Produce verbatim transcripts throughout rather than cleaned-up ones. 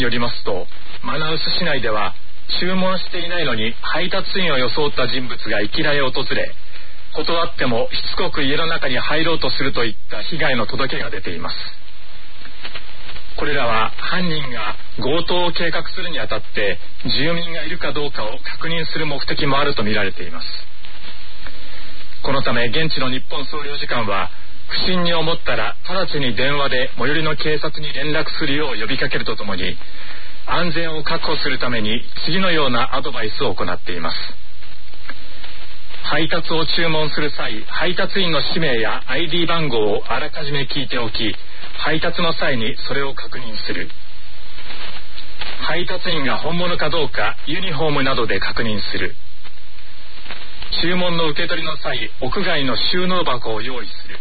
よりますと、マナウス市内では注文していないのに配達員を装った人物がいきなり訪れ、断ってもしつこく家の中に入ろうとするといった被害の届けが出ています。これらは犯人が強盗を計画するにあたって住民がいるかどうかを確認する目的もあるとみられています。このため現地の日本総領事館は、不審に思ったら直ちに電話で最寄りの警察に連絡するよう呼びかけるとともに、安全を確保するために次のようなアドバイスを行っています。配達を注文する際、配達員の氏名や アイディー 番号をあらかじめ聞いておき、配達の際にそれを確認する。配達員が本物かどうかユニフォームなどで確認する。注文の受け取りの際、屋外の収納箱を用意する。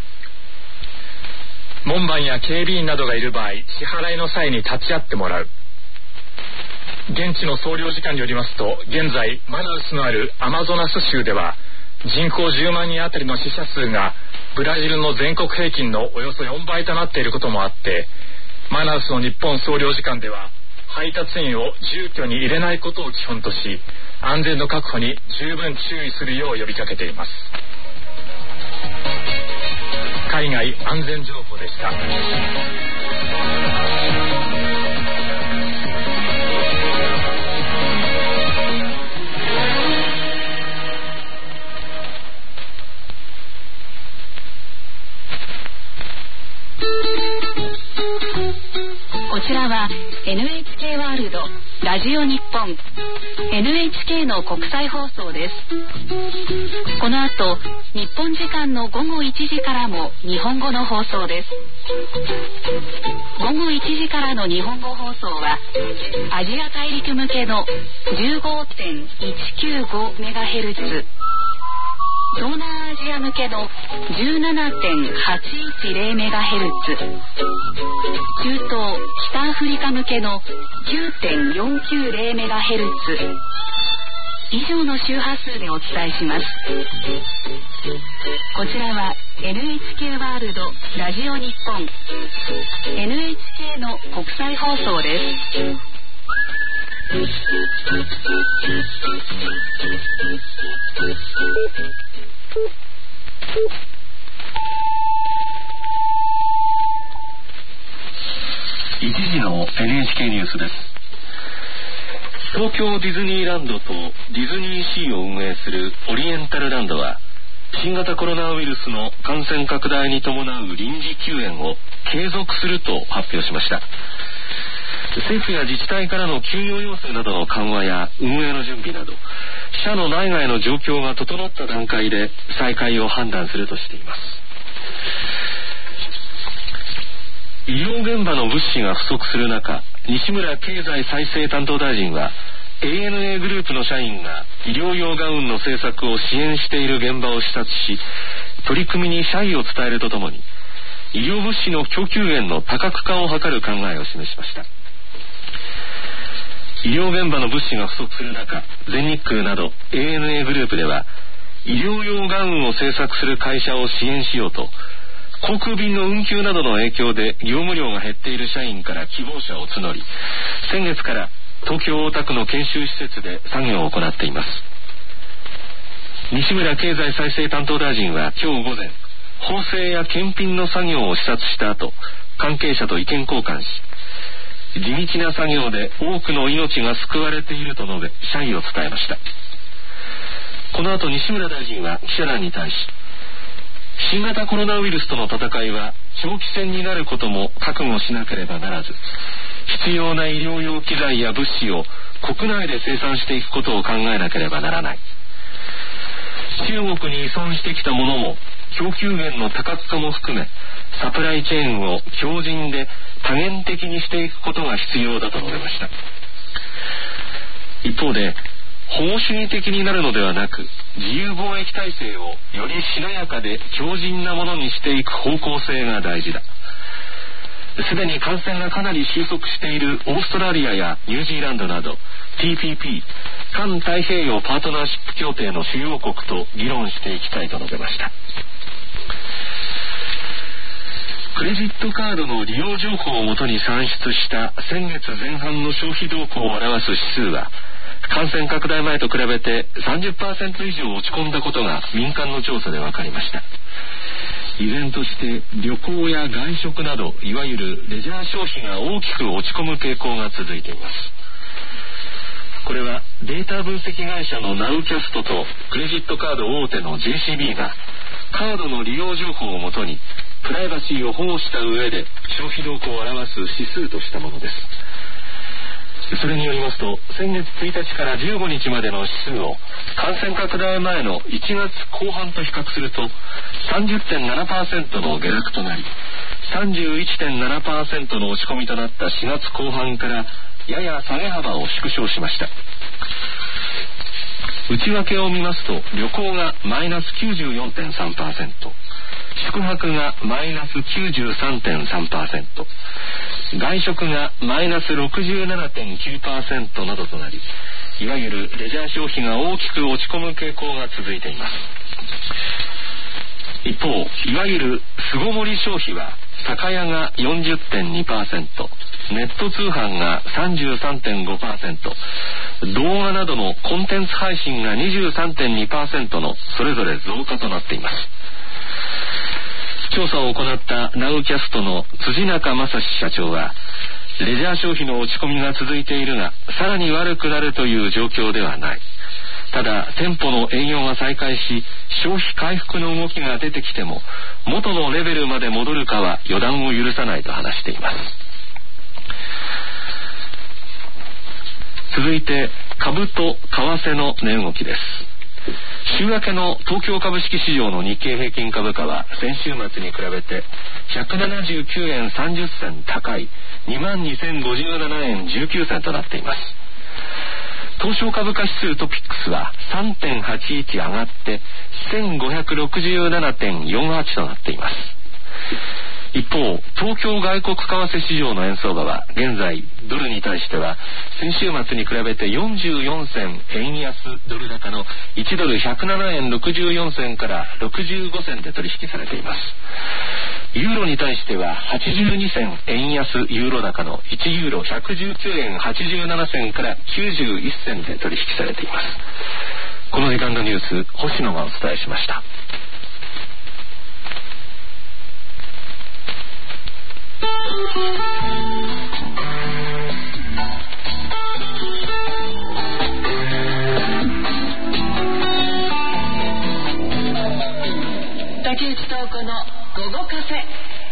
門番や警備員などがいる場合、支払いの際に立ち会ってもらう。現地の総領事館によりますと、現在マナウスのあるアマゾナス州では人口じゅうまんにんあたりの死者数がブラジルの全国平均のおよそよんばいとなっていることもあって、マナウスの日本総領事館では配達員を住居に入れないことを基本とし、安全の確保に十分注意するよう呼びかけています。海外安全情報でした。 こちらは エヌエイチケー ワールドラジオ日本 エヌエイチケー の国際放送です。この後日本時間のごごいちじからも日本語の放送です。ごごいちじからの日本語放送はアジア大陸向けの じゅうごてんいちきゅうごメガヘルツ、東南アジア向けの じゅうななてんはちいちゼロメガヘルツ、中東北アフリカ向けの きゅうてんよんきゅうゼロメガヘルツ以上の周波数でお伝えします。こちらは エヌエイチケー ワールドラジオ日本 エヌエイチケー の国際放送です。 いちじの エヌエイチケー ニュースです。東京ディズニーランドとディズニーシーを運営するオリエンタルランドは、新型コロナウイルスの感染拡大に伴う臨時休園を継続すると発表しました。政府や自治体からの休業要請などの緩和や運営の準備など、社の内外の状況が整った段階で再開を判断するとしています。医療現場の物資が不足する中、西村経済再生担当大臣は エーエヌエー グループの社員が医療用ガウンの製作を支援している現場を視察し、取り組みに謝意を伝えるとともに、医療物資の供給源の多角化を図る考えを示しました。医療現場の物資が不足する中、全日空など エーエヌエー グループでは医療用ガウンを製作する会社を支援しようと、航空便の運休などの影響で業務量が減っている社員から希望者を募り、先月から東京大田区の研修施設で作業を行っています。西村経済再生担当大臣は今日午前、縫製や検品の作業を視察した後、関係者と意見交換し、地道な作業で多くの命が救われていると述べ、謝意を伝えました。この後、西村大臣は記者団に対し、新型コロナウイルスとの戦いは長期戦になることも覚悟しなければならず、必要な医療用機材や物資を国内で生産していくことを考えなければならない。中国に依存してきたものも供給源の多角化も含め、サプライチェーンを強靭で多元的にしていくことが必要だと述べました。一方で、保護主義的になるのではなく、自由貿易体制をよりしなやかで強靭なものにしていく方向性が大事だ。すでに感染がかなり収束しているオーストラリアやニュージーランドなど ティーピーピー 環太平洋パートナーシップ協定の主要国と議論していきたいと述べました。 クレジットカードの利用情報をもとに算出した先月前半の消費動向を表す指数は感染拡大前と比べて さんじゅっパーセント 以上落ち込んだことが民間の調査で分かりました。依然として旅行や外食などいわゆるレジャー消費が大きく落ち込む傾向が続いています。これはデータ分析会社のナウキャストとクレジットカード大手の ジェーシービー がカードの利用情報をもとにプライバシーを保護した上で消費動向を表す指数としたものです。それによりますと、先月ついたちからじゅうごにちまでの指数を感染拡大前のいちがつこう半と比較すると さんじゅってんななパーセント の下落となり、 さんじゅういってんななパーセント の落ち込みとなったしがつこう半からやや下げ幅を縮小しました。内訳を見ますと、旅行がマイナス きゅうじゅうよんてんさんパーセント、宿泊がマイナス きゅうじゅうさんてんさんパーセント、外食がマイナス ろくじゅうななてんきゅうパーセント などとなり、いわゆるレジャー消費が大きく落ち込む傾向が続いています。一方、いわゆる巣ごもり消費は酒屋が よんじゅってんにパーセント、ネット通販が さんじゅうさんてんごパーセント、動画などのコンテンツ配信が にじゅうさんてんにパーセント のそれぞれ増加となっています。調査を行ったナウキャストの辻中正史社長は、レジャー消費の落ち込みが続いているが、さらに悪くなるという状況ではない。ただ、店舗の営業が再開し、消費回復の動きが出てきても、元のレベルまで戻るかは予断を許さないと話しています。続いて、株と為替の値動きです。週明けの東京株式市場の日経平均株価は先週末に比べてひゃくななじゅうきゅうえんさんじゅっせん高い にまんにせんごじゅうななえんじゅうきゅうせんとなっています。東証株価指数トピックスは さんてんはちいち 上がってせんごひゃくろくじゅうななてんよんはち となっています。一方、東京外国為替市場の円相場は現在ドルに対しては先週末に比べてよんじゅうよんせん円安ドル高のいちドルひゃくななえんろくじゅうよんせんからろくじゅうごせんで取引されています。ユーロに対してははちじゅうにせん円安ユーロ高のいちユーロひゃくじゅうきゅうえんはちじゅうななせんからきゅうじゅういっせんで取引されています。この時間のニュース、星野がお伝えしました。 竹内東子の午後カフェ。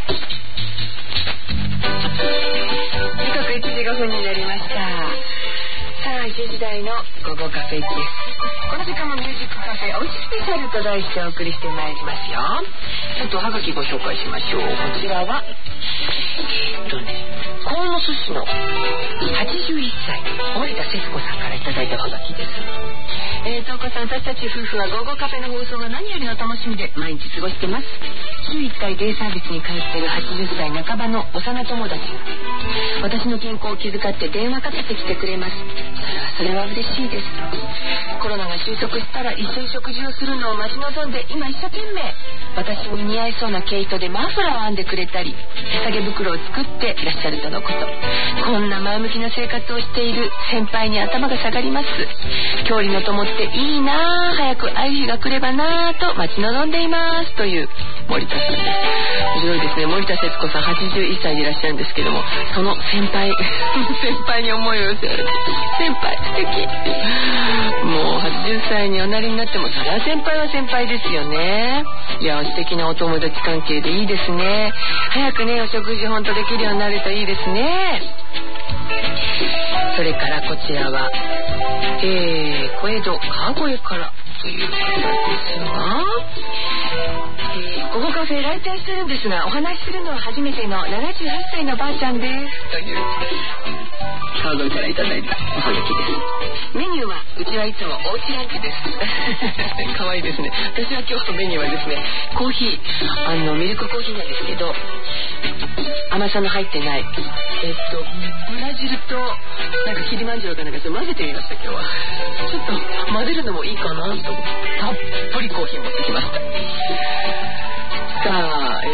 時刻いちじごふんになりました。さあ、いちじ台の午後カフェです。この時間もミュージックカフェおうちスペシャルと題してお送りしてまいりますよ。ちょっとおはがきご紹介しましょう。こちらはえー、っとね鴻巣市のはちじゅういっさい森田節子さんからいただいたおはがきです。えー、東子さん、私たち夫婦は午後カフェの放送が何よりの楽しみで毎日過ごしてます。週いっかいデイサービスに通っているはちじゅっさい半ばの幼友達が私の健康を気遣って電話かけてきてくれます。それはそれは嬉しいです。コロナが収束したら一緒に食事をするのを待ち望んで、今一生懸命私に似合いそうな毛糸でマフラーを編んでくれたり、手提げ袋を作っていらっしゃるとのこと。こんな前向きな生活をしている先輩に頭が下がります。郷里の友っていいなぁ、早くああいう日が来ればなぁと待ち望んでいますという森田さんです。面白いですね。森田節子さんはちじゅういっさいでいらっしゃるんですけども、その先輩先輩に思いを寄せられて、先輩素敵。もうはちじゅっさいにおなりになってもそれは先輩は先輩ですよね。いや、素敵なお友達関係でいいですね。早くね、お食事本当できるようになるといいですね。それからこちらは、えー、小江戸川越からということですが、えー、午後カフェ来店してるんですが、お話しするのは初めてのななじゅうはっさいのばあちゃんですという川越からいただいたおはがきです。メニューはうちはいつもおうちランチですかわいいですね。私は今日のメニューはですね、コーヒー、あのミルクコーヒーなんですけど、甘さの入ってない、えっとブラジルとなんかキリマンジャロかなんかちょっと混ぜてみました。今日はちょっと混ぜるのもいいかなと思ってたっぷりコーヒー持ってきました。さあ、えー、も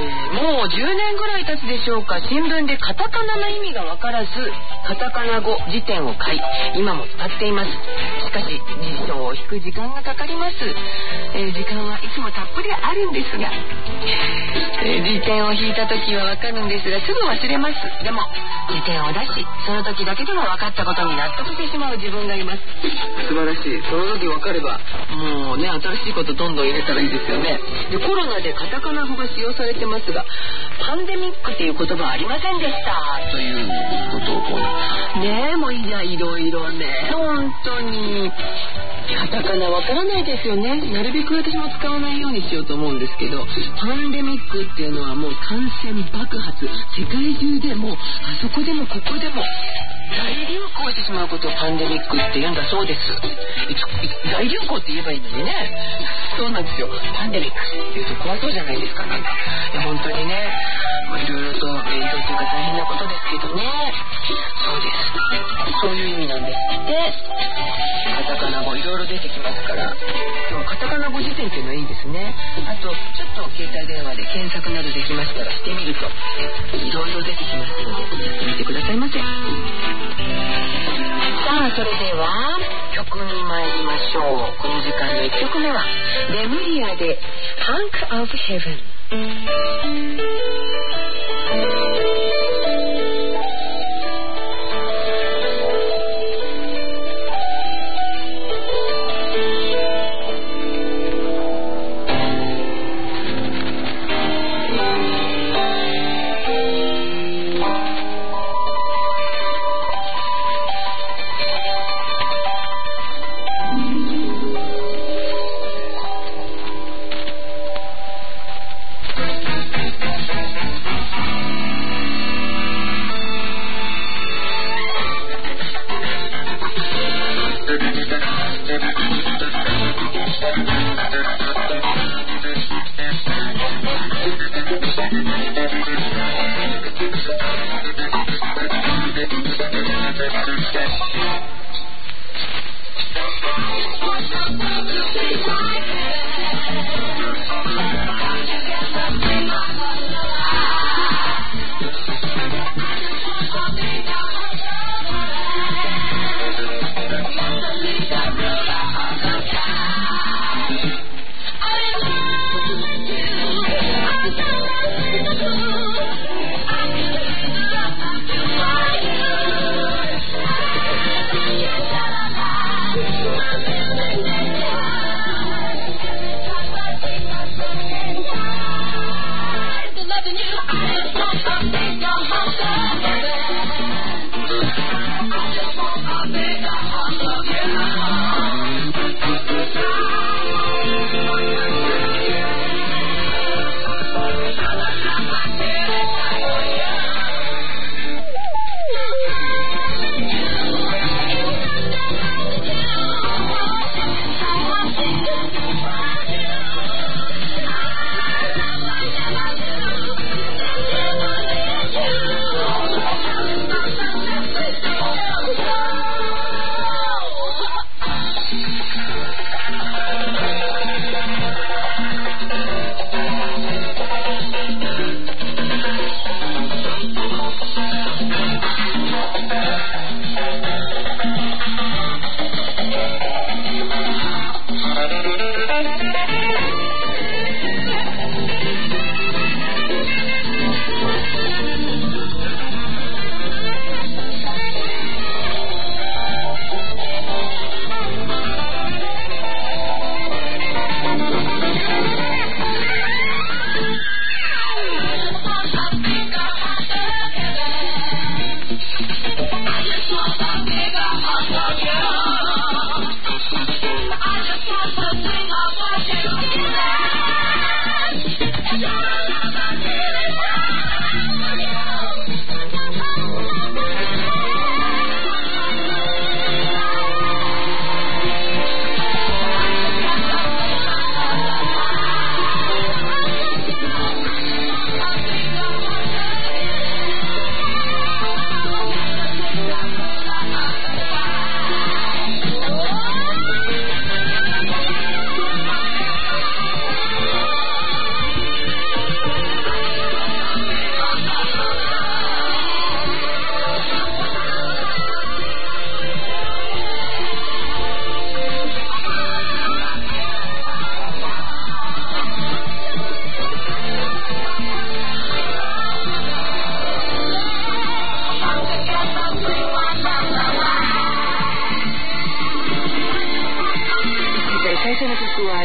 もうじゅうねんぐらい経つでしょうか、新聞でカタカナの意味がわからずカタカナ語辞典を買い今も使っています。しかし辞書を引く時間がかかります。えー、時間はいつもたっぷりあるんですが、えー、辞典を引いた時はわかるんですがすぐ忘れます。でも辞典を出しその時だけでも分かったことに納得してしまう自分がいます。素晴らしい。その時分かればもうね、新しいことどんどん入れたらいいですよね。でコロナでカタカナ語が使用されてますがパンデミックっていう言葉はありませんでしたということをこうねえ、もういやいろいろね本当にカタカナわからないですよね。なるべく私も使わないようにしようと思うんですけど、パンデミックっていうのはもう感染爆発、世界中でもあそこでもここでも大流行してしまうことをパンデミックって言うんだそうです。大流行って言えばいいのにね。そうなんですよ。パンデミックって言うと怖そうじゃないですか。なんかいや本当にね、いろいろと勉強というか大変なことですけどね。そうです。そういう意味なんですって。カタカナ語いろいろ出てきますから、でもカタカナ語辞典っていうのはいいんですね。あとちょっと携帯電話で検索などできましたらしてみるといろいろ出てきますのでやってみてくださいませ。さあそれでは曲に参りましょう。この時間のいっきょくめはレムリアで Hunk of Heaven。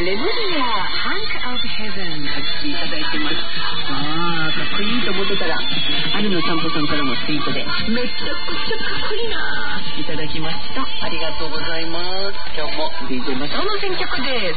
レムリアハンクアウトヘブンが来ていただいてます。あーかっこいいと思ってたら兄の散歩さんからもツイートでめちゃくちゃかっこいいないただきました。ありがとうございます。今日も ディージェー マサオの選曲です。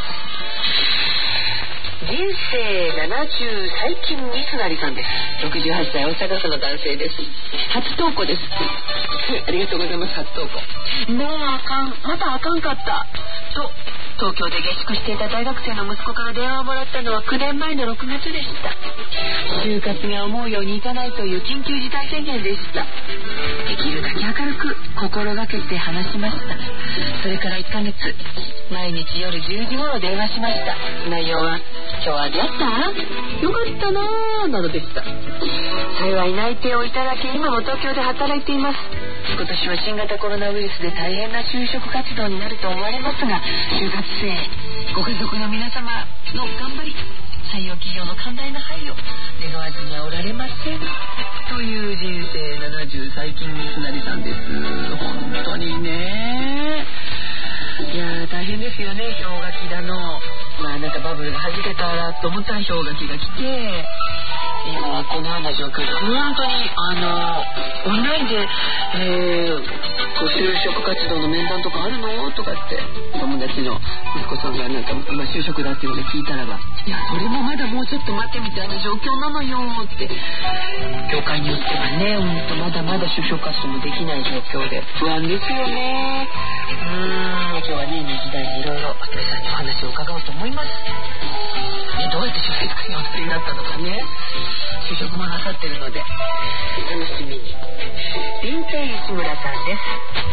人生ななじゅう最近ミスなりさんです。ろくじゅうはっさい大阪府の男性です。初投稿です。ありがとうございます。初投稿。もうあかん、またあかんかったと東京で下宿していた大学生の息子から電話をもらったのはきゅうねんまえのろくがつでした。就活が思うようにいかないという緊急事態宣言でした。できるだけ明るく心がけて話しました。それからいっかげつ毎日夜じゅうじ頃電話しました。内容は今日は出会ったよかったなぁなどでした。幸い内定をいただき今も東京で働いています。今年は新型コロナウイルスで大変な就職活動になると思われますが、就活生ご家族の皆様の頑張り採用企業の寛大な配慮願わずにはおられませんという人生ななじゅう最近ミスなりさんです。本当にね、いやー大変ですよね。氷河期だのまあなんかバブルが弾けたらと思ったら氷河期が来て今はこのような状況で本当にあのオンラインで、えー、こう就職活動の面談とかあるのとかって友達の息子さんがなんか今就職だっていうので聞いたらばいやそれもまだもうちょっと待ってみたいな状況なのよって業界によってはね本当まだまだ就職活動もできない状況で不安ですよね。うーん今日はねにじ台にいろいろあとさんにお話を伺おうと思います。ね、どうやって就活にお作りになったのかね就職もなさってるので楽しみに。林天石村さんです。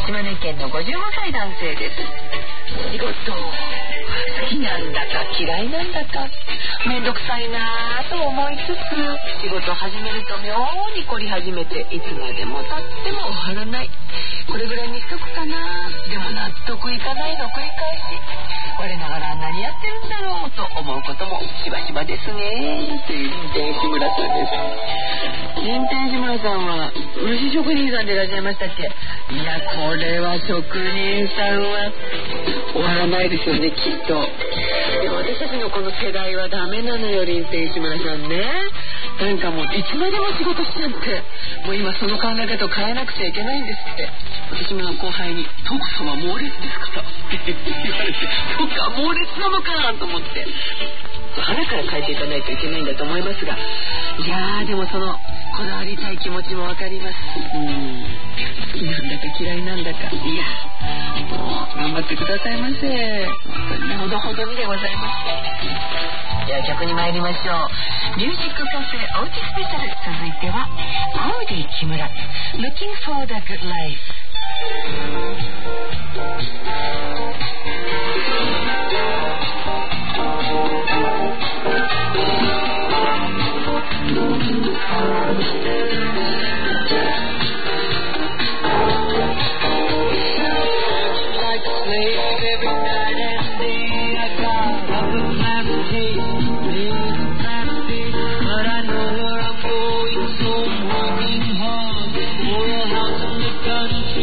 島根県のごじゅうごさい男性です。仕事好きなんだか嫌いなんだかめんどくさいなと思いつつ仕事を始めると妙に凝り始めていつまでも経っても終わらない。これぐらいにしとくかなでも納得いかないの繰り返し我ながら何やってるんだろうと思うこともしばしばですねという林天石村さんです。林天石村さんは漆職人さんでいらっしゃいましたっけ。いやこれは職人さんは終わらないですよねきっと。でも私たちのこの世代はダメなのよ林天石村さんね。なんかもういつまでも仕事しちゃってもう今その考え方を変えなくちゃいけないんですって。私も後輩に「トクさんは猛烈ですか?」って言われて「トクは猛烈なのか?」と思って腹から変えていかないといけないんだと思いますがいやーでもそのこだわりたい気持ちもわかります。うん好きなんだか嫌いなんだかいやもう頑張ってくださいませ。本当にほどほどにでございます。では曲に参りましょう。ミュージックカフェおうちスペシャル続いてはコーディ木村 Looking for the Good Life。Country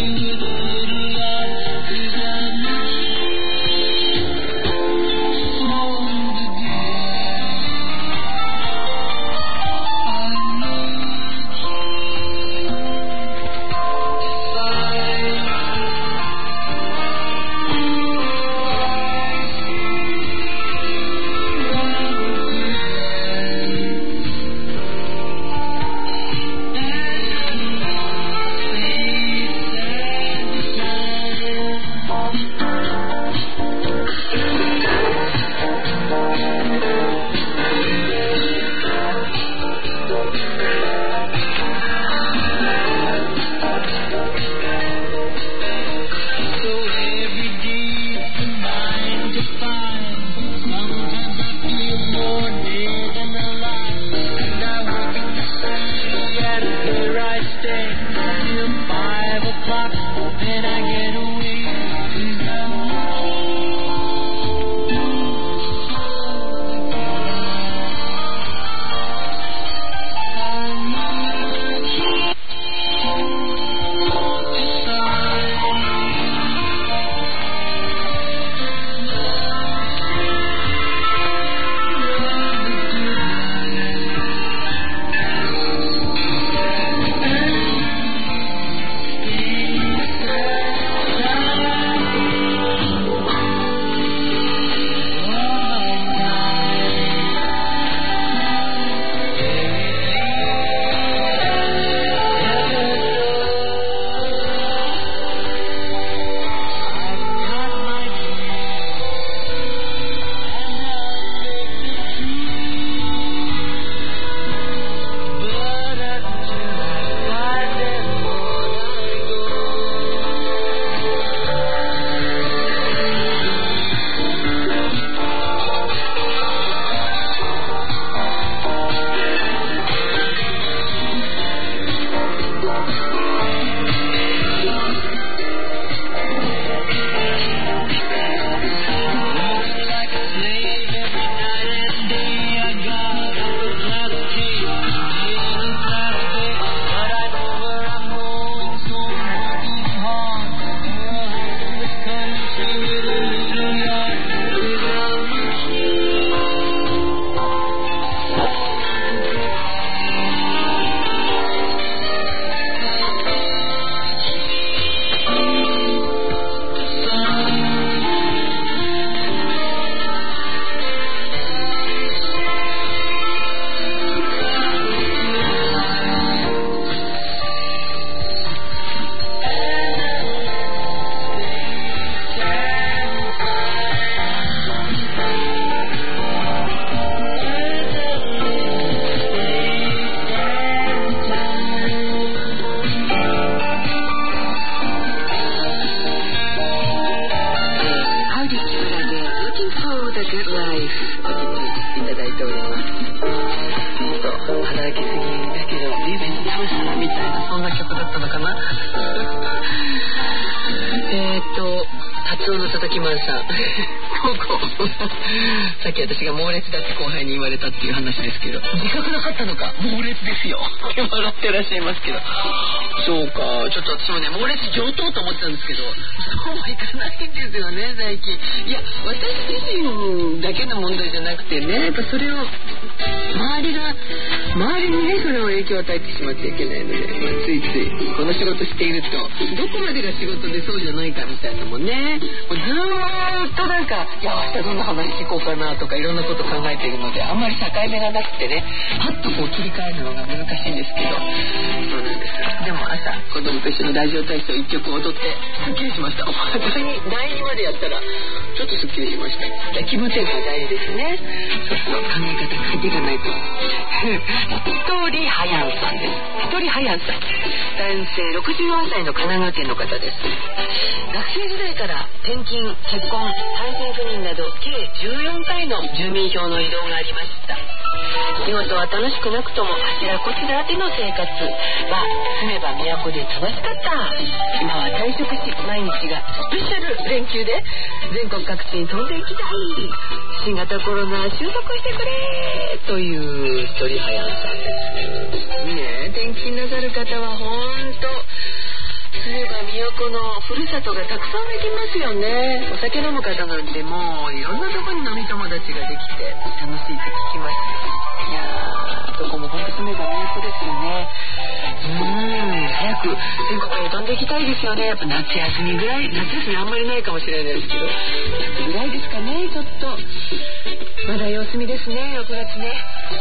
ツオのたたきまんさんここさっき私が猛烈だって後輩に言われたっていう話ですけど、自覚なかったのか猛烈ですよって笑ってらっしゃいますけど、そうか、ちょっと私もね猛烈上等と思ってたんですけど、そうもいかないんですよね最近。いや私自身だけの問題じゃなくてね、やっぱそれを周りが周りにねそれを影響を与えてしまっていけないので、まあ、ついついこの仕事しているとどこまでが仕事でそうじゃないかみたいなのもね、もうずーっとなんかいや明日どんな話聞こうかなとかいろんなこと考えているので、あんまり境目がなくてねパッとこう切り替えるのが難しいんですけど、そうなんです。でも朝子供と一緒のラジオ体操いっきょく踊ってすっきりしました。第二までやったらちょっとすっきりしました。気分転換大事ですね。そうそう考え方変えていかないと。一人はやんさんです。一人はやんさん、男性ろくじゅうよんさいの神奈川県の方です。学生時代から転勤、結婚、単身赴任など計じゅうよんかいの住民票の移動がありました。仕事は楽しくなくともあちらこちらでの生活は住めば都で楽しかった。今は退職し毎日がスペシャル連休で全国各地に飛んでいきたい。新型コロナ収束してくれという一人はやんさんですね。転勤なさる方は本当住めば都のふるさとがたくさんできますよね。お酒飲む方なんてもういろんなとこに飲み友達ができて楽しいって聞きます。いやーどこも本当住めば都ですよね。うーん早く全国に飛んでいきたいですよね。やっぱ夏休みぐらい、夏休みあんまりないかもしれないですけど夏ぐらいですかね。ちょっとまだ様子見ですね、ろくがつね。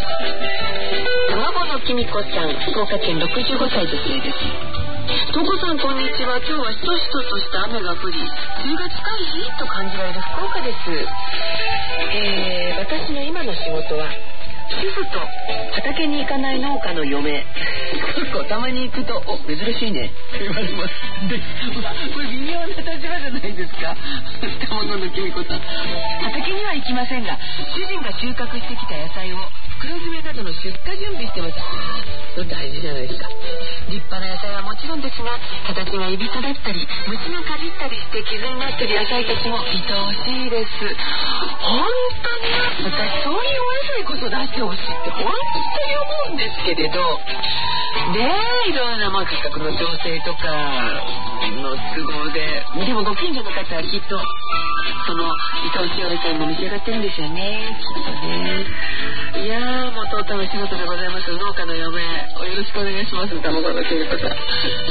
卵のきみこさん、福岡県ろくじゅうごさい女性です。とこさんこんにちは。今日はしとしととした雨が降り梅雨が近いと感じられる福岡です。えー、私の今の仕事は主婦と畑に行かない農家の嫁たまに行くとお珍しいねって言われますでこれ微妙な立場じゃないですか。したもののきみこさん、畑には行きませんが主人が収穫してきた野菜を袋詰めなどの出荷準備してます。それ大事じゃないですか。立派な野菜はもちろんですが形がいびつだったり虫がかじったりして傷になってる野菜たちも愛おしいです。本当に私そういうお野菜こそ出してほしいって本当に思うんですけれどねえ、いろんなまあ価格の調整とかの都合ででもご近所の方はきっとその愛おしいお野菜も召し上がってるんですよね、きっとね。いやーもうとうとうの仕事でございます。農家の嫁およろしくお願いします。卵のきみこさん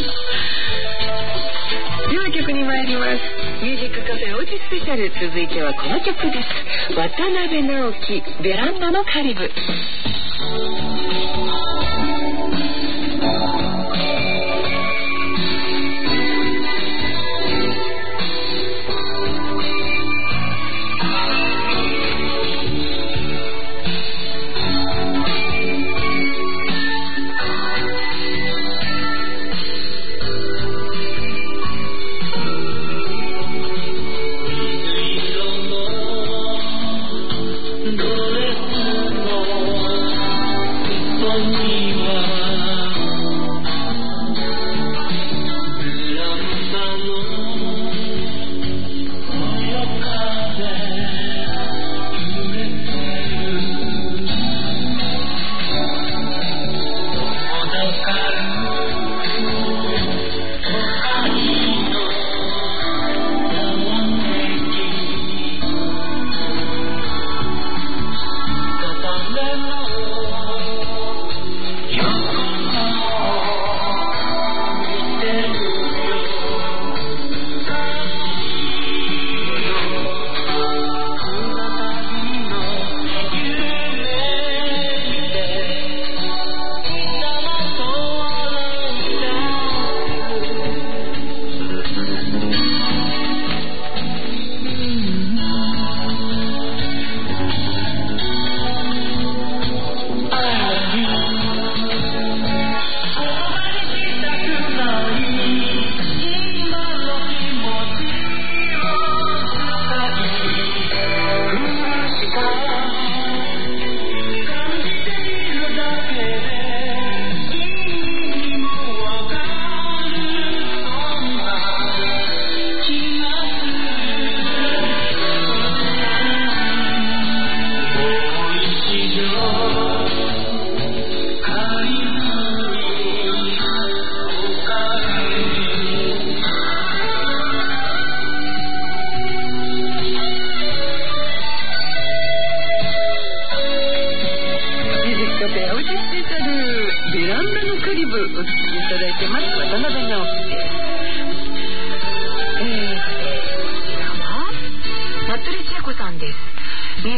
では曲に参ります。ミュージックカフェおうちスペシャル、続いてはこの曲です。渡辺直樹、ベランダのカリブ。 ドレスの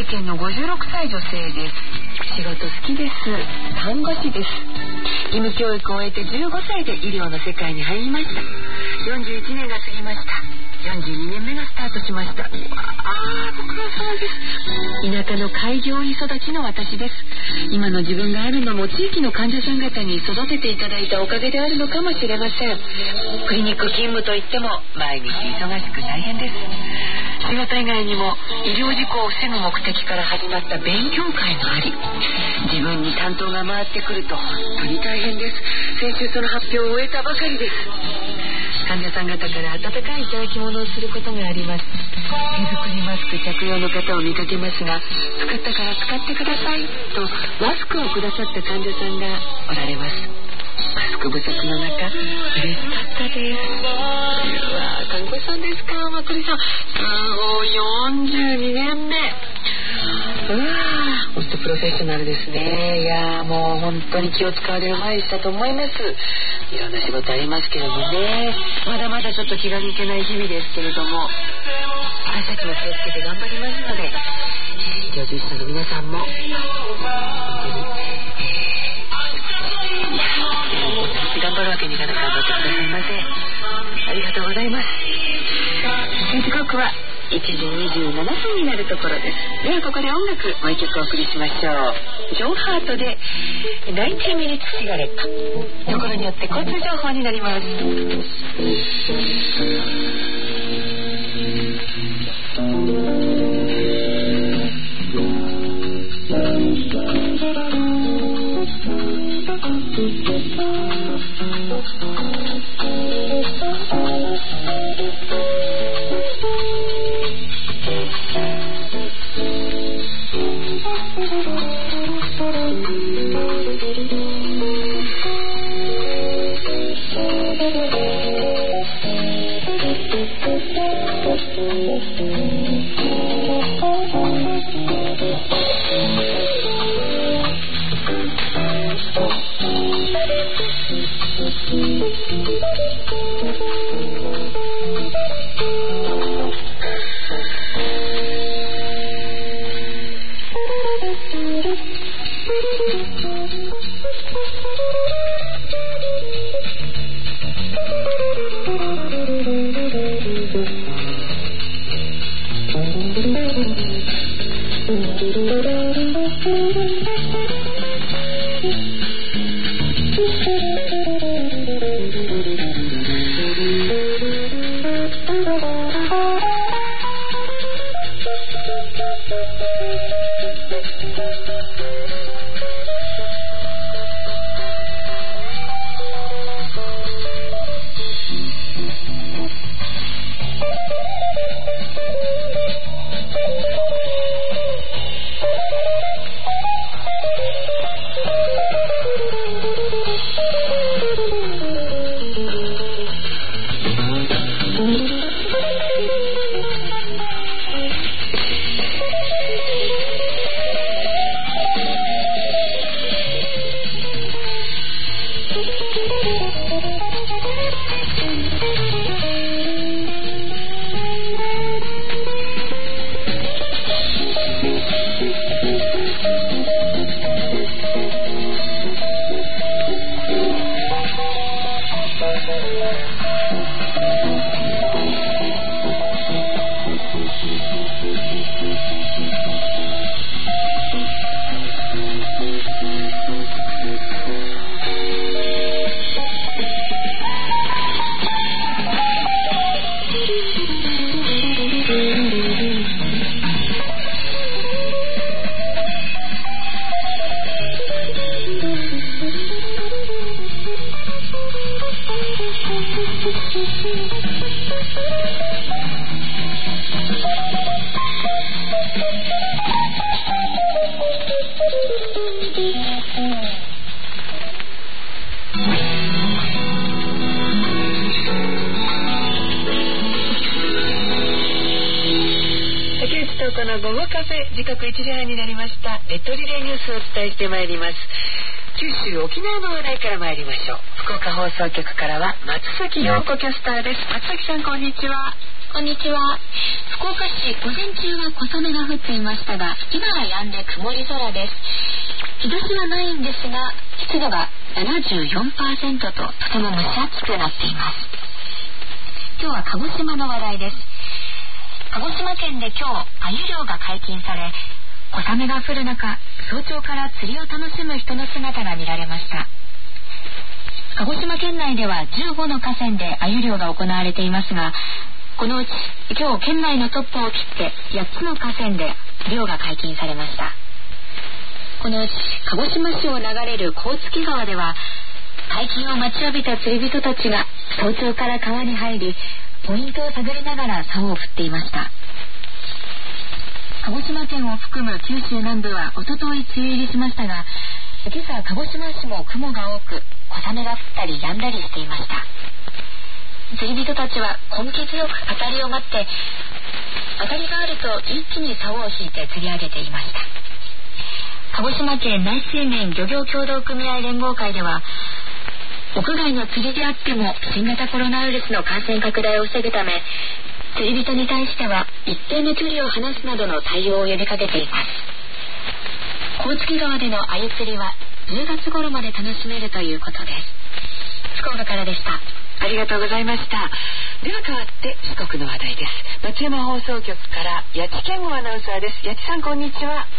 県のごじゅうろくさい女性です。仕事好きです。看護師です。義務教育を終えてじゅうごさいで医療の世界に入りました。よんじゅういちねんが過ぎました。よんじゅうにねんめがスタートしました。うわあ、ご苦労様です。田舎の開業医育ちの私です。今の自分があるのも地域の患者さん方に育てていただいたおかげであるのかもしれません。クリニック勤務といっても毎日忙しく大変です。仕事以外にも医療事故を防ぐ目的から始まった勉強会があり、自分に担当が回ってくると本当に大変です。先週その発表を終えたばかりです。患者さん方から温かいいただき物をすることがあります。手作りマスク着用の方を見かけますが、使ったから使ってくださいとマスクをくださった患者さんがおられます。マスク不足の中嬉しかったです。うわ看護師さんですか。まくりさん、もうよんじゅうにねんめ。うわ本当プロフェッショナルですね。いやもう本当に気を使われる前したと思います。いろんな仕事ありますけれどもね、まだまだちょっと気が抜けない日々ですけれども、私たちも気をつけて頑張りますので、医療従事者の皆さんも本当に頑張るわけにいかなく頑張ってくださいませ。ありがとうございます。時刻はいちじにじゅうななふんになるところです。ではここで音楽もう一曲お送りしましょう。ジョン・ハートでナインティーミニッツシガレット。ところによって交通情報になります。この午後カフェ、時刻いちじはんになりました。ネットリレーニュースをお伝えしてまいります。九州沖縄の話題からまいりましょう。福岡放送局からは松崎陽子キャスターです。松崎さん、こんにちは。 こんにちは。福岡市、午前中は小雨が降っていましたが、今は止んで曇り空です。日差しはないんですが、湿度が ななじゅうよんパーセント ととても蒸し暑くなっています。今日は鹿児島の話題です。鹿児島県で今日、鮎漁が解禁され、小雨が降る中、早朝から釣りを楽しむ人の姿が見られました。鹿児島県内ではじゅうごの河川で鮎漁が行われていますが、このうち今日県内のトップを切ってやっつの河川で漁が解禁されました。このうち鹿児島市を流れる甲突川では、解禁を待ちわびた釣り人たちが早朝から川に入り、ポイントを探りながら竿を振っていました。鹿児島県を含む九州南部はおととい梅雨入りしましたが、今朝鹿児島市も雲が多く、小雨が降ったり止んだりしていました。釣り人たちは根気強く当たりを待って、当たりがあると一気に竿を引いて釣り上げていました。鹿児島県内水面漁業協同組合連合会では、屋外の釣りであっても新型コロナウイルスの感染拡大を防ぐため、釣り人に対しては一定の距離を離すなどの対応を呼びかけています。甲突川での鮎釣りはじゅうがつ頃まで楽しめるということです。福岡からでした。 ありがとうございました。では変わって四国の話題です。松山放送局から八千健吾アナウンサーです。八千さん、こんにちは。 はい、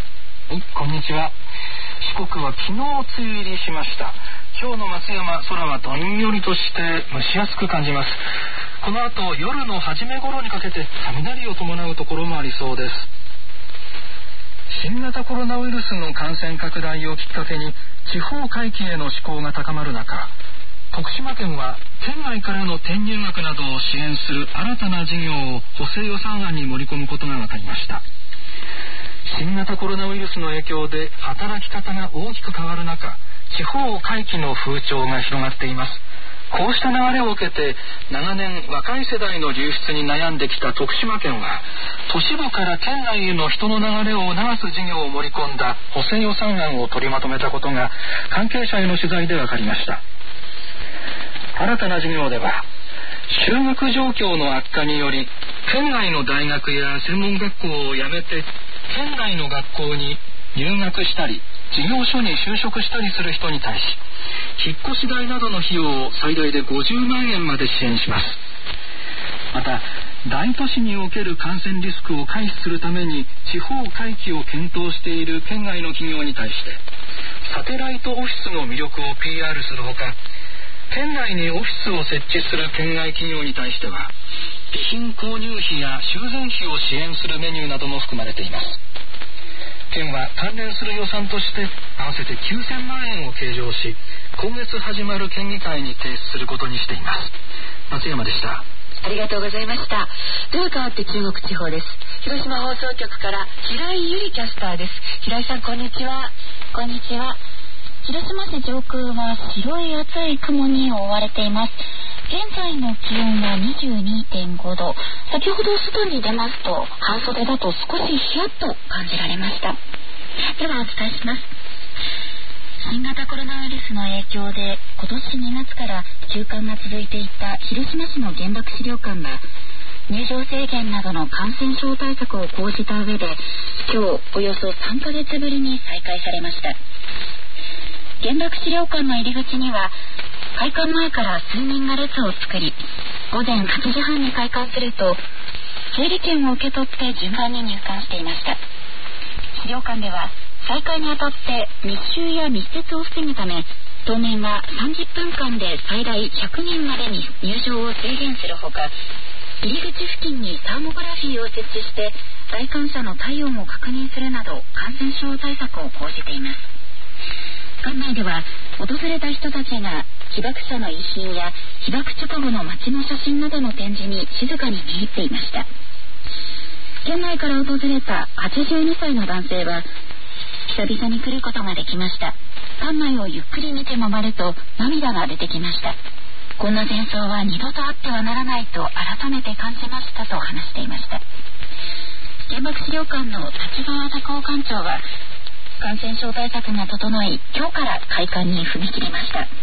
こんにちは。四国は昨日梅雨入りしました。今日の松山、空はどんよりとして蒸し暑く感じます。この後夜の初め頃にかけて雷を伴うところもありそうです。新型コロナウイルスの感染拡大をきっかけに地方回帰への志向が高まる中、徳島県は県外からの転入学などを支援する新たな事業を補正予算案に盛り込むことが分かりました。新型コロナウイルスの影響で働き方が大きく変わる中、地方回帰の風潮が広がっています。こうした流れを受けて長年若い世代の流出に悩んできた徳島県は、都市部から県内への人の流れを促す事業を盛り込んだ補正予算案を取りまとめたことが関係者への取材で分かりました。新たな事業では、就学状況の悪化により県外の大学や専門学校を辞めて県内の学校に入学したり事業所に就職したりする人に対し、引っ越し代などの費用を最大でごじゅうまんえんまで支援します。また大都市における感染リスクを回避するために地方回帰を検討している県外の企業に対して、サテライトオフィスの魅力を ピーアール するほか、県内にオフィスを設置する県外企業に対しては備品購入費や修繕費を支援するメニューなども含まれています。県は関連する予算として合わせてきゅうせんまんえんを計上し、今月始まる県議会に提出することにしています。松山でした。 ありがとうございました。では変わって中国地方です。広島放送局から平井由里キャスターです。平井さん、こんにちは。 こんにちは。広島市上空は白い厚い雲に覆われています。現在の気温は にじゅうにてんごど。先ほど外に出ますと半袖だと少しヒヤッと感じられました。ではお伝えします。新型コロナウイルスの影響で今年にがつから休館が続いていた広島市の原爆資料館が入場制限などの感染症対策を講じた上で、今日およそさんかげつぶりに再開されました。原爆資料館の入り口には開館前から数人が列を作り、午前はちじはんに開館すると整理券を受け取って順番に入館していました。資料館では再開にあたって密集や密接を防ぐため、当面はさんじゅっぷんかんで最大ひゃくにんまでに入場を制限するほか、入り口付近にサーモグラフィーを設置して来館者の体温を確認するなど感染症対策を講じています。館内では訪れた人たちが被爆者の遺品や被爆直後の街の写真などの展示に静かに見入っていました。県内から訪れたはちじゅうにさいの男性は、久々に来ることができました。館内をゆっくり見て回ると涙が出てきました。こんな戦争は二度とあってはならないと改めて感じましたと話していました。原爆資料館の滝川孝夫館長は、感染症対策が整い今日から開館に踏み切りました。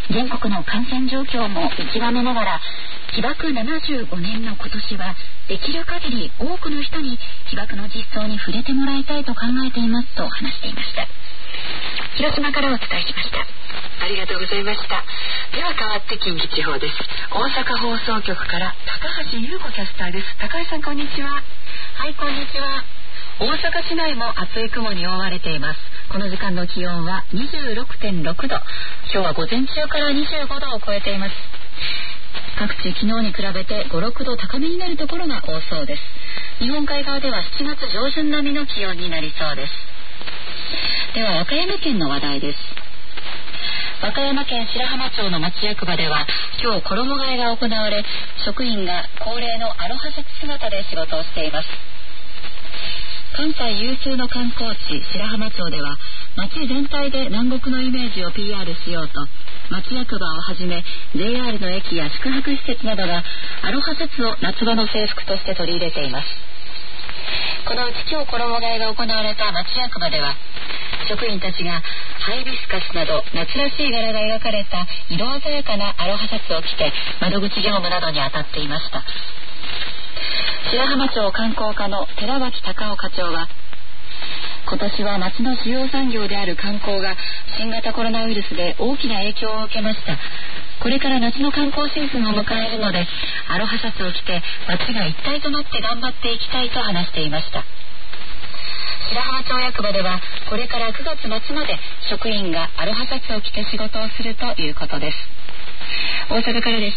全国の感染状況も見極めながら、被爆ななじゅうごねんの今年はできる限り多くの人に被爆の実相に触れてもらいたいと考えていますと話していました。広島からお伝えしました。 ありがとうございました。では変わって近畿地方です。大阪放送局から高橋優子キャスターです。高橋さん、こんにちは。 はい、こんにちは。大阪市内も厚い雲に覆われています。この時間の気温は にじゅうろくてんろくど、今日は午前中からにじゅうごどを超えています。各地昨日に比べてご、ろくど高めになるところが多そうです。日本海側ではしちがつ上旬並みの気温になりそうです。では和歌山県の話題です。和歌山県白浜町の町役場では今日衣替えが行われ、職員が恒例のアロハシャツ姿で仕事をしています。関西有数の観光地白浜町では町全体で南国のイメージを ピーアール しようと、町役場をはじめ ジェイアール の駅や宿泊施設などがアロハシャツを夏場の制服として取り入れています。このうち今日衣替えが行われた町役場では、職員たちがハイビスカスなど夏らしい柄が描かれた色鮮やかなアロハシャツを着て窓口業務などに当たっていました。白浜町観光課の寺脇隆夫課長は、今年は町の主要産業である観光が新型コロナウイルスで大きな影響を受けました。これから夏の観光シーズンを迎えるので、アロハシャツを着て町が一体となって頑張っていきたいと話していました。白浜町役場ではこれからくがつ末まで職員がアロハシャツを着て仕事をするということです。大阪からでした。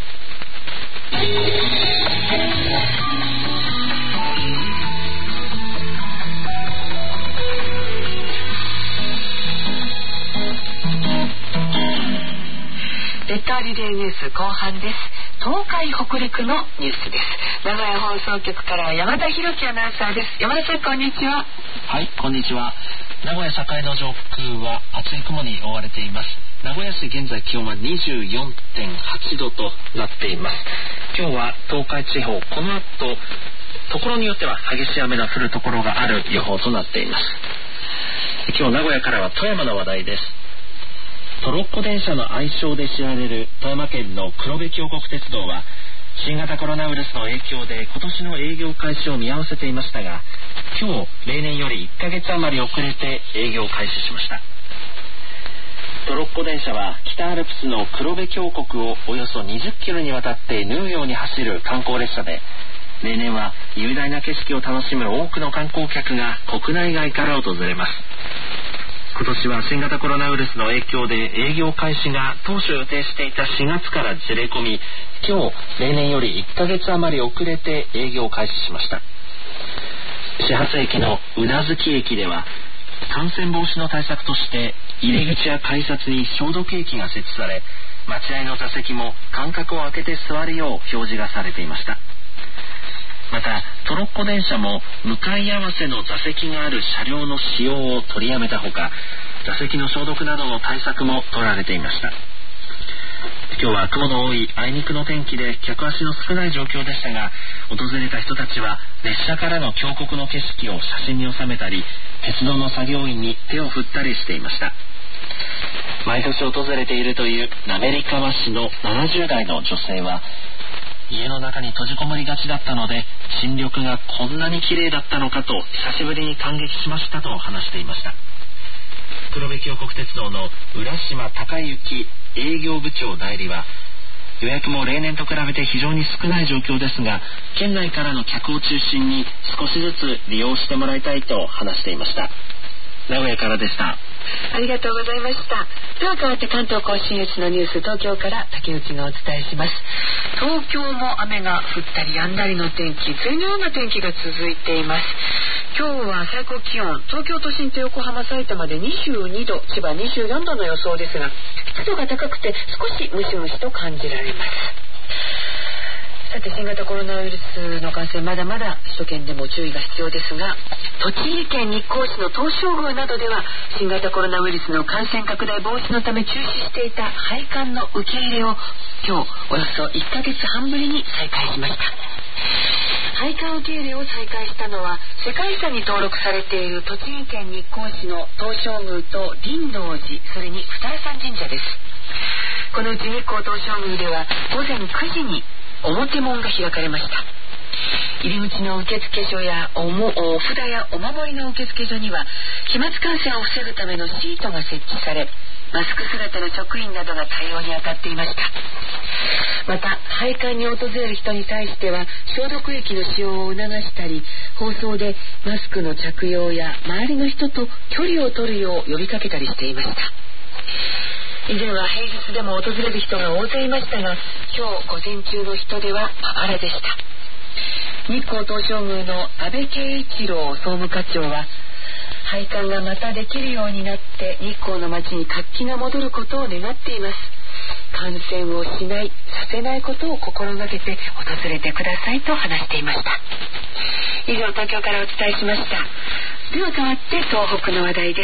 列島リレーニュース後半です。東海北陸のニュースです。名古屋放送局から山田裕樹アナウンサーです。山田さん、こんにちは。 はい、こんにちは。名古屋栄の上空は厚い雲に覆われています。名古屋市現在気温は にじゅうよんてんはちどとなっています。今日は東海地方、この後ところによっては激しい雨が降るところがある予報となっています。今日名古屋からは富山の話題です。トロッコ電車の愛称で知られる富山県の黒部峡谷鉄道は、新型コロナウイルスの影響で今年の営業開始を見合わせていましたが、今日例年よりいっかげつ余り遅れて営業開始しました。トロッコ電車は北アルプスの黒部峡谷をおよそにじゅっキロにわたって縫うように走る観光列車で、例年は雄大な景色を楽しむ多くの観光客が国内外から訪れます。今年は新型コロナウイルスの影響で営業開始が当初予定していたしがつからずれ込み、今日例年よりいっかげつ余り遅れて営業開始しました。始発駅の宇奈月駅では感染防止の対策として入り口や改札に消毒液が設置され、待合の座席も間隔を空けて座るよう表示がされていました。またトロッコ電車も向かい合わせの座席がある車両の使用を取りやめたほか、座席の消毒などの対策も取られていました。今日は雲の多いあいにくの天気で客足の少ない状況でしたが、訪れた人たちは列車からの峡谷の景色を写真に収めたり、鉄道の作業員に手を振ったりしていました。毎年訪れているという滑川市のななじゅう代の女性は、家の中に閉じこもりがちだったので新緑がこんなに綺麗だったのかと久しぶりに感激しましたと話していました。黒部峡谷鉄道の浦島隆之営業部長代理は、予約も例年と比べて非常に少ない状況ですが、県内からの客を中心に少しずつ利用してもらいたいと話していました。名古屋からでした。 ありがとうございました。では変わって関東甲信越のニュース、東京から竹内がお伝えします。東京も雨が降ったり止んだりの天気、梅雨のような天気が続いています。今日は最高気温、東京都心と横浜、埼玉でにじゅうにど、千葉にじゅうよんどの予想ですが、湿度が高くて少しムシムシと感じられます。さて、新型コロナウイルスの感染、まだまだ首都圏でも注意が必要ですが、栃木県日光市の東照宮などでは新型コロナウイルスの感染拡大防止のため中止していた拝観の受け入れを今日およそいっかげつはんぶりに再開しました。拝観受け入れを再開したのは世界遺産に登録されている栃木県日光市の東照宮と林道寺、それに二荒山神社です。 このうち日光東照宮では午前くじに表門が開かれました。入り口の受付所や お, もお札やお守りの受付所には飛沫感染を防ぐためのシートが設置され、マスク姿の職員などが対応に当たっていました。また拝観に訪れる人に対しては消毒液の使用を促したり、放送でマスクの着用や周りの人と距離を取るよう呼びかけたりしていました。以前は平日でも訪れる人が大勢いましたが、今日午前中の人出はまばらでした。日光東照宮の安倍圭一郎総務課長は、拝観がまたできるようになって日光の街に活気が戻ることを願っています。感染をしない、させないことを心がけて訪れてくださいと話していました。以上、東京からお伝えしました。では変わって東北の話題です。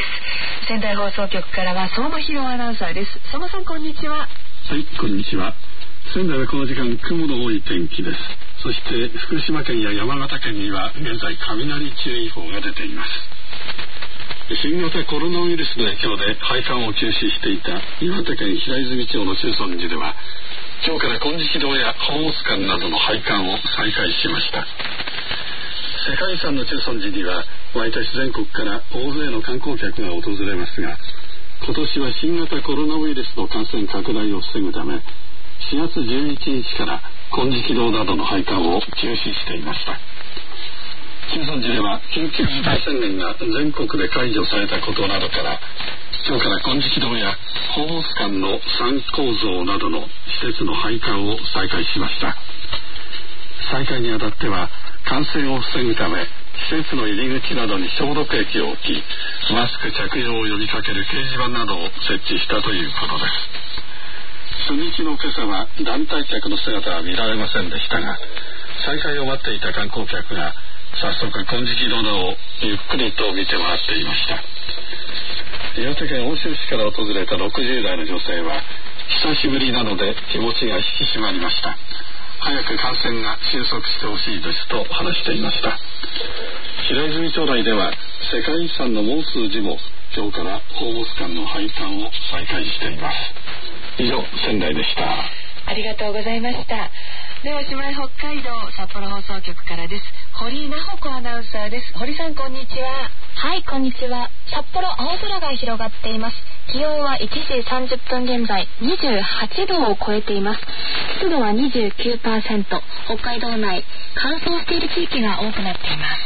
仙台放送局からは相馬博アナウンサーです。相馬さん、こんにちは。 はい、こんにちは。仙台はこの時間雲の多い天気です。そして福島県や山形県には現在雷注意報が出ています。新型コロナウイルスの影響で拝観を休止していた岩手県平泉町の中尊寺では、今日から金色堂や宝物館などの拝観を再開しました。世界遺産の中尊寺には毎年全国から大勢の観光客が訪れますが、今年は新型コロナウイルスの感染拡大を防ぐためしがつじゅういちにちから金色堂などの拝観を休止していました。中尊寺では緊急事態宣言が全国で解除されたことなどから、今日から金色堂や宝物館の三構造などの施設の拝観を再開しました。再開にあたっては感染を防ぐため施設の入り口などに消毒液を置き、マスク着用を呼びかける掲示板などを設置したということです。初日の今朝は団体客の姿は見られませんでしたが、再開を待っていた観光客が早速金色堂をゆっくりと見て回っていました。岩手県奥州市から訪れたろくじゅうだいの女性は、久しぶりなので気持ちが引き締まりました。早く感染が収束してほしいですと話していました。平泉町内では世界遺産の毛数寺も今日から宝物館の拝観を再開しています。以上、仙台でした。 ありがとうございました。では、おしまい北海道札幌放送局からです。堀井奈穂子アナウンサーです。堀さん、こんにちは。 はい、こんにちは。札幌、青空が広がっています。気温はいちじさんじゅっぷん現在にじゅうはちどを超えています。湿度は にじゅうきゅうパーセント。北海道内乾燥している地域が多くなっています。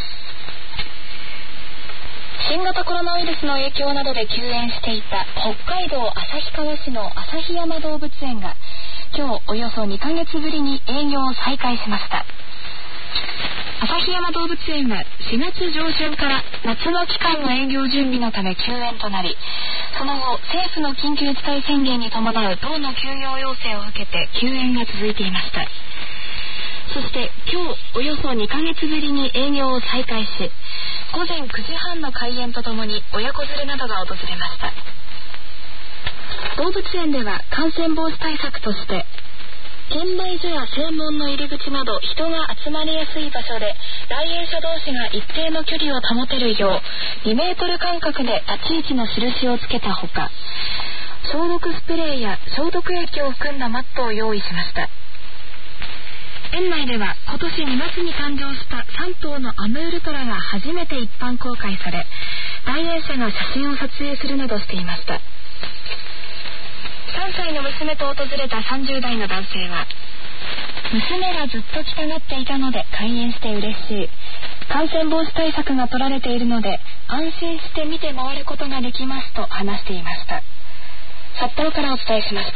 新型コロナウイルスの影響などで休園していた北海道旭川市の旭山動物園が今日およそにかげつぶりに営業を再開しました。旭山動物園はしがつ上旬から夏の期間の営業準備のため休園となり、その後政府の緊急事態宣言に伴う道の休業要請を受けて休園が続いていました。そして今日およそにかげつぶりに営業を再開し、午前くじはんの開園とともに親子連れなどが訪れました。動物園では感染防止対策として、券売所や正門の入り口など人が集まりやすい場所で来園者同士が一定の距離を保てるようにメートル間隔で立ち位置の印をつけたほか、消毒スプレーや消毒液を含んだマットを用意しました。園内では今年にがつに誕生したさんとうのアムールトラが初めて一般公開され、来園者が写真を撮影するなどしていました。さんさいの娘と訪れたさんじゅうだいの男性は、娘がずっと来たがっていたので開園して嬉しい。感染防止対策が取られているので安心して見て回ることができますと話していました。札幌からお伝えしました。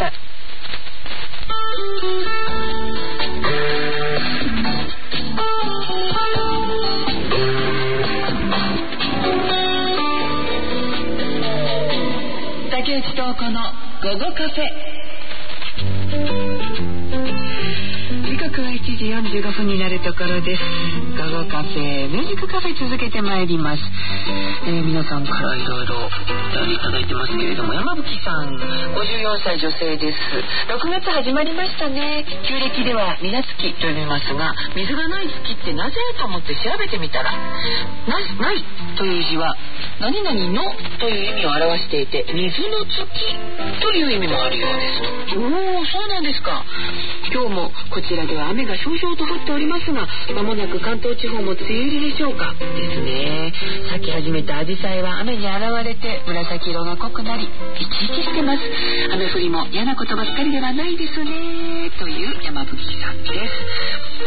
竹内東子の午後カフェ。時刻はいちじじよんじゅうごふんになるところです。午後カフェミュージックカフェ続けてまいります。えー、皆さんからいろいろお便りいただいてますけれども、山吹さんごじゅうよんさい女性です。ろくがつ始まりましたね。旧暦では水月と呼びますが、水がない月ってなぜと思って調べてみたら、な、ないという字は何々のという意味を表していて、水の月という意味もあるようです。おー、そうなんですか。今日もこちらでは雨が少々と降っておりますが、まもなく関東地方も梅雨入りでしょうか。ですね。咲き始めたアジサイは雨に現れて紫色が濃くなり生き生きしてます。雨降りも嫌なことばっかりではないですね、という山吹さんです。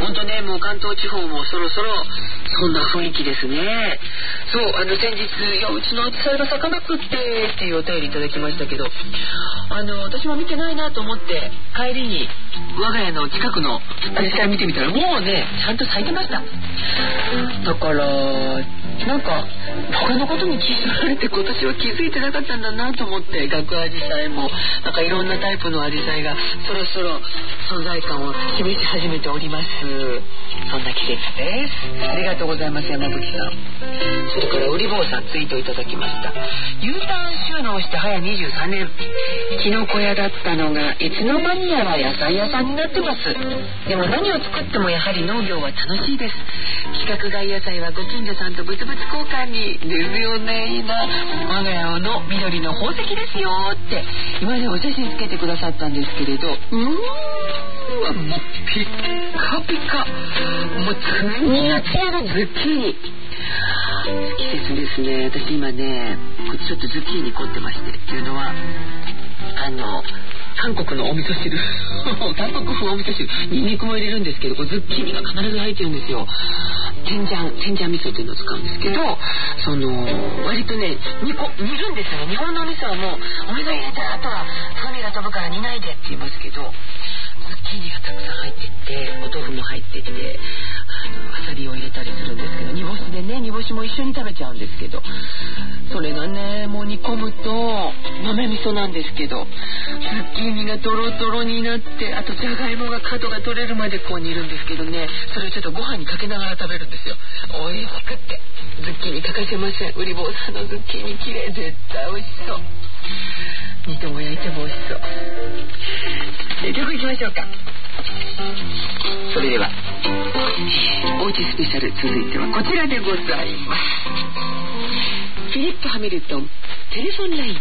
本当ね、もう関東地方もそろそろそんな雰囲気ですね。そう、あの先日、いやうちのアジサイが咲かなくってっていうお便りいただきましたけど、あの私も見てないなと思って帰りに我が家の近くのアジサイ見てみたら、もうねちゃんと咲いてました。だからなんか他のことに気づかれて今年は気づいてなかったんだなと思って、ガクアジサイもなんかいろんなタイプのアジサイがそろそろ存在感を示し始めております。そんな季節です。ありがとうございます、山吹さん。それからウリボーさんツイートいただきました。 U ターン収納して早にじゅうさんねん、キノコ屋だったのがいつの間にやら野菜屋さんになってます。でも何を作ってもやはり農業は楽しいです。規格外野菜はご近所さんと物々交換にですよね。いいな。我が家の緑の宝石ですよって今ねお写真つけてくださったんですけれど、うーわもうピッカピカ、もうつにやつやのズッキーニ。季節ですね。私今ねこっちちょっとズッキーニ凝ってまして、っていうのはあの韓国のお味噌汁韓国風お味噌汁、ニンニクも入れるんですけど、こうズッキーニが必ず入ってるんですよ。天ジャン天ジャン味噌っていうのを使うんですけど、その割とね煮こ煮るんですよね。日本のお味噌はもうお水入れたらあとは風味が飛ぶから煮ないでって言いますけど、ズッキーニがたくさん入ってってお豆腐も入ってきて、あさりを入れたりするんですけど、煮干しでね、煮干しも一緒に食べちゃうんですけど、それがねもう煮込むと豆味噌なんですけど、ズッキーニがトロトロになって、あとじゃがいもが角が取れるまでこう煮るんですけどね、それをちょっとご飯にかけながら食べるんですよ。美味しくってズッキーニ欠かせません。ウリボーさんのズッキーニ綺麗、絶対美味しそう。煮ても焼いても美味しそう。曲いきましょうか。それではおうちスペシャル、続いてはこちらでございます。フィリップ・ハミルトン、テレフォンライン。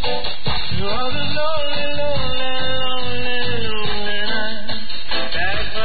All the lonely, lonely, lonely, lonely night.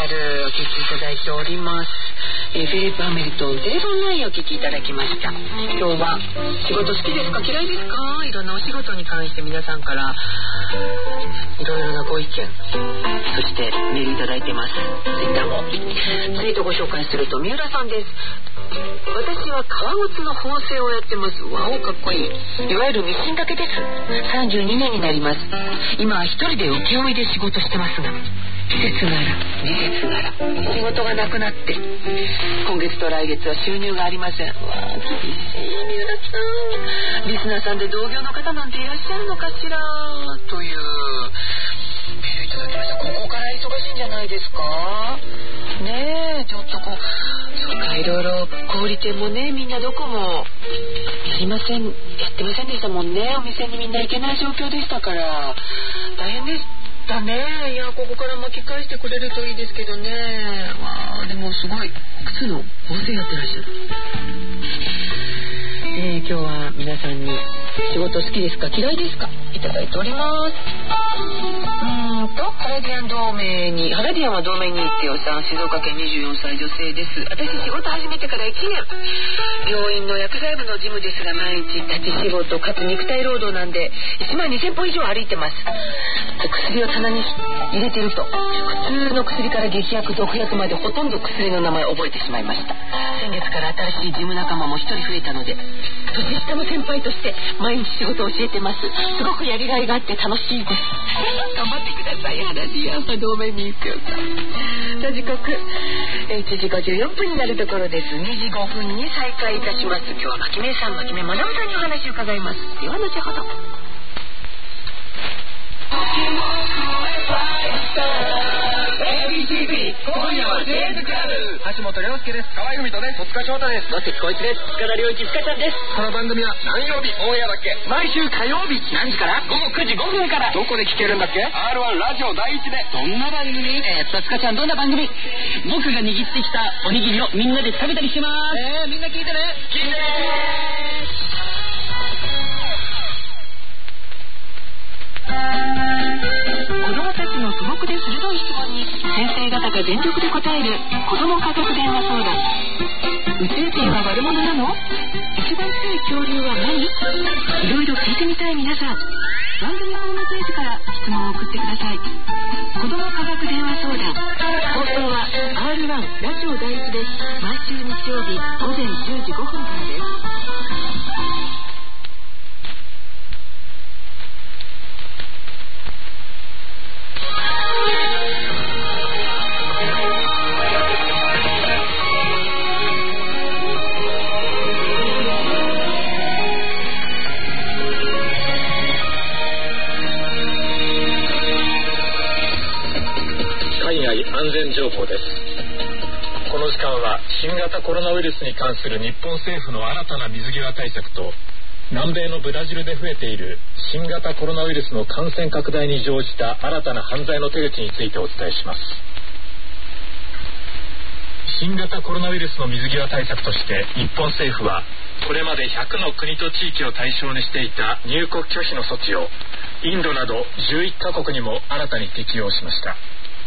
ャルお聞きいただいております。えー、フィリップ・ハミルトンテレフォンラインをお聞きいただきました。今日は仕事好きですか嫌いですか、いろんなお仕事に関して皆さんからいろいろなご意見、そしてメールいただいてます。ツイッターもツイートご紹介すると、三浦さんです。私は革靴の縫製をやってます。わお、かっこいい。いわゆるミシン掛けです。さんじゅうにねんになります。今は一人で請負で仕事してますが、季節なら季節なら仕事がなくなって、今月と来月は収入がありません。わあ、厳しい。三浦さん、リスナーさんで同業の方なんていらっしゃるのかしらというメールいただきました。ここから忙しいんじゃないですかねえ。ちょっとこう、そうか、いろいろ小売店もね、みんなどこもやりません、やってませんでしたもんね。お店にみんな行けない状況でしたから大変でしたね。いや、ここから巻き返してくれるといいですけどね。まあでもすごい靴の縫製やってらっしゃる。えー、今日は皆さんに仕事好きですか嫌いですかいただいております。うーんとハラディアン同盟にハラディアンは同盟に行ってよさん、静岡県にじゅうよんさい女性です。私仕事始めてからいちねん、病院の薬剤部の事務ですが、毎日立ち仕事かつ肉体労働なんでいちまんにせんぽ以上歩いてます。薬を棚に入れてると普通の薬から劇薬毒薬までほとんど薬の名前を覚えてしまいました。先月から新しい事務仲間も一人増えたので、年下の先輩として毎日仕事を教えてます。すごくやりがいがあって楽しいです。頑張ってください。ハラディアンは同盟に行ってよさん。さあ時刻いちじごじゅうよんぷんになるところです。にじごふんに再開いたします。今日は牧目さん、牧目学さんにお話を伺います。では後ほど。エービーシービー 今夜はジェイズクラブ、橋本涼介です。河合海人です。戸塚翔太です。野関浩一です。塚田良一、塚ちゃんです。この番組は何曜日オンエアだっけ？毎週火曜日何時からごごくじごふんから。どこで聞けるんだっけ？ アールワン ラジオ第一で。どんな番組？えーっと塚ちゃん、どんな番組？僕が握ってきたおにぎりをみんなで食べたりしてます。えー、みんな聞いてね。聞いてね。子どもたちの素朴で鋭い質問に先生方が全力で答える子ども科学電話相談。宇宙人は悪者なの？一番強い恐竜は何？いろいろ聞いてみたい皆さん、番組ホームページから質問を送ってください。子ども科学電話相談、放送は アールワン ラジオ第一です。毎週日曜日午前じゅうじごふんからです。 安全情報です。この時間は新型コロナウイルスに関する日本政府の新たな水際対策と、南米のブラジルで増えている新型コロナウイルスの感染拡大に乗じた新たな犯罪の手口についてお伝えします。新型コロナウイルスの水際対策として日本政府は、これまでひゃくの国と地域を対象にしていた入国拒否の措置をインドなどじゅういっかこくにも新たに適用しました。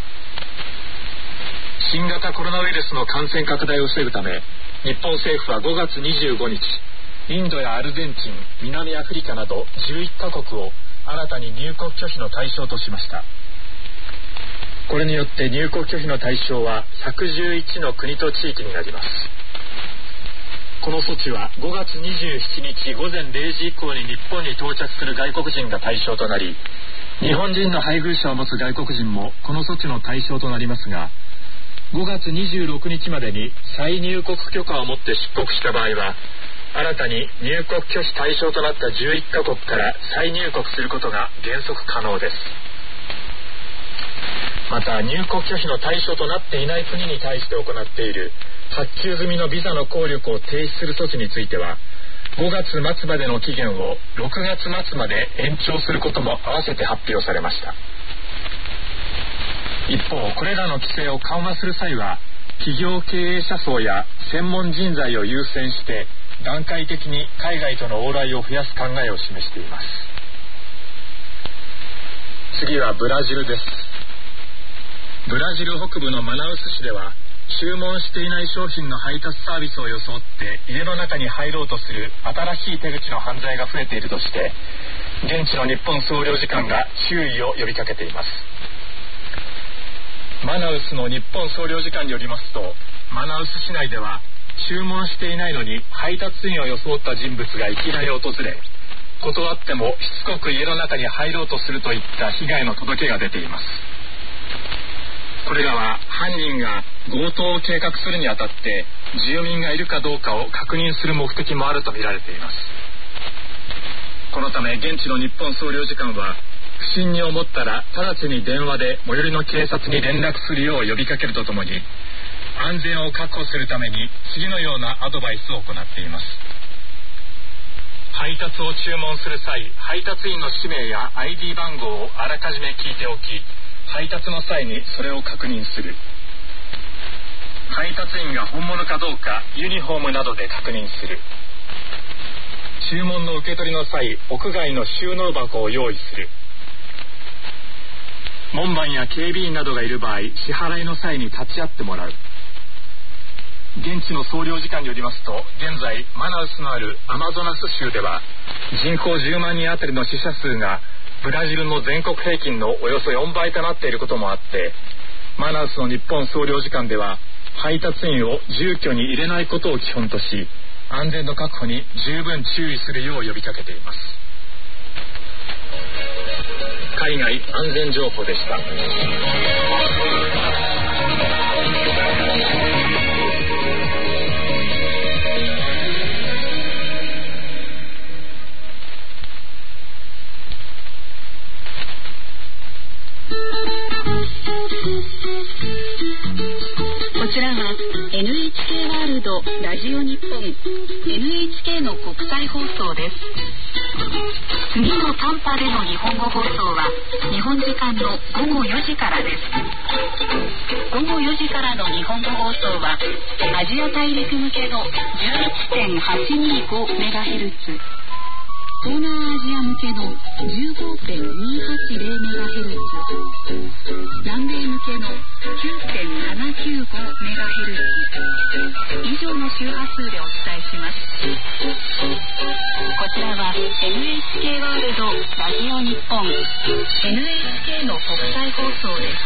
新型コロナウイルスの感染拡大を防ぐため、日本政府はごがつにじゅうごにち、インドやアルゼンチン、南アフリカなどじゅういっかこくを新たに入国拒否の対象としました。これによって入国拒否の対象はひゃくじゅういちの国と地域になります。この措置はごがつにじゅうしちにちごぜんれいじ以降に日本に到着する外国人が対象となり、日本人の配偶者を持つ外国人もこの措置の対象となりますが、ごがつにじゅうろくにちまでに再入国許可を持って出国した場合は、新たに入国拒否対象となったじゅういっかこくから再入国することが原則可能です。また入国拒否の対象となっていない国に対して行っている発給済みのビザの効力を停止する措置については、ごがつまつまでの期限をろくがつまつまで延長することも合わせて発表されました。一方、これらの規制を緩和する際は、企業経営者層や専門人材を優先して段階的に海外との往来を増やす考えを示しています。次はブラジルです。 ブラジル北部のマナウス市では、注文していない商品の配達サービスを装って家の中に入ろうとする新しい手口の犯罪が増えているとして、現地の日本総領事館が注意を呼びかけています。マナウスの日本総領事館によりますと、マナウス市内では注文していないのに配達員を装った人物がいきなり訪れ、断ってもしつこく家の中に入ろうとするといった被害の届けが出ています。これらは犯人が強盗を計画するにあたって住民がいるかどうかを確認する目的もあるとみられています。このため現地の日本総領事館は、不審に思ったら直ちに電話で最寄りの警察に連絡するよう呼びかけるとともに、安全を確保するために次のようなアドバイスを行っています。配達を注文する際、配達員の氏名や アイディー 番号をあらかじめ聞いておき、配達の際にそれを確認する。配達員が本物かどうかユニフォームなどで確認する。注文の受け取りの際、屋外の収納箱を用意する。門番や警備員などがいる場合、支払いの際に立ち会ってもらう。現地の総領事館によりますと、現在マナウスのあるアマゾナス州では人口じゅうまんにんあたりの死者数がブラジルの全国平均のおよそよんばいとなっていることもあって、マナウスの日本総領事館では配達員を住居に入れないことを基本とし、安全の確保に十分注意するよう呼びかけています。海外安全情報でした。 こちらは エヌエイチケー ワールドラジオ日本 エヌエイチケー の国際放送です。次の短波での日本語放送は日本時間のごごよじからです。ごごよじからの日本語放送はアジア大陸向けの じゅういってんはちにごメガヘルツ、東南アジア向けの じゅうごてんにはちゼロメガヘルツ、南米向けの きゅうてんななきゅうごメガヘルツ以上の周波数でお伝えします。こちらは エヌエイチケー ワールドラジオ日本 エヌエイチケー の国際放送です。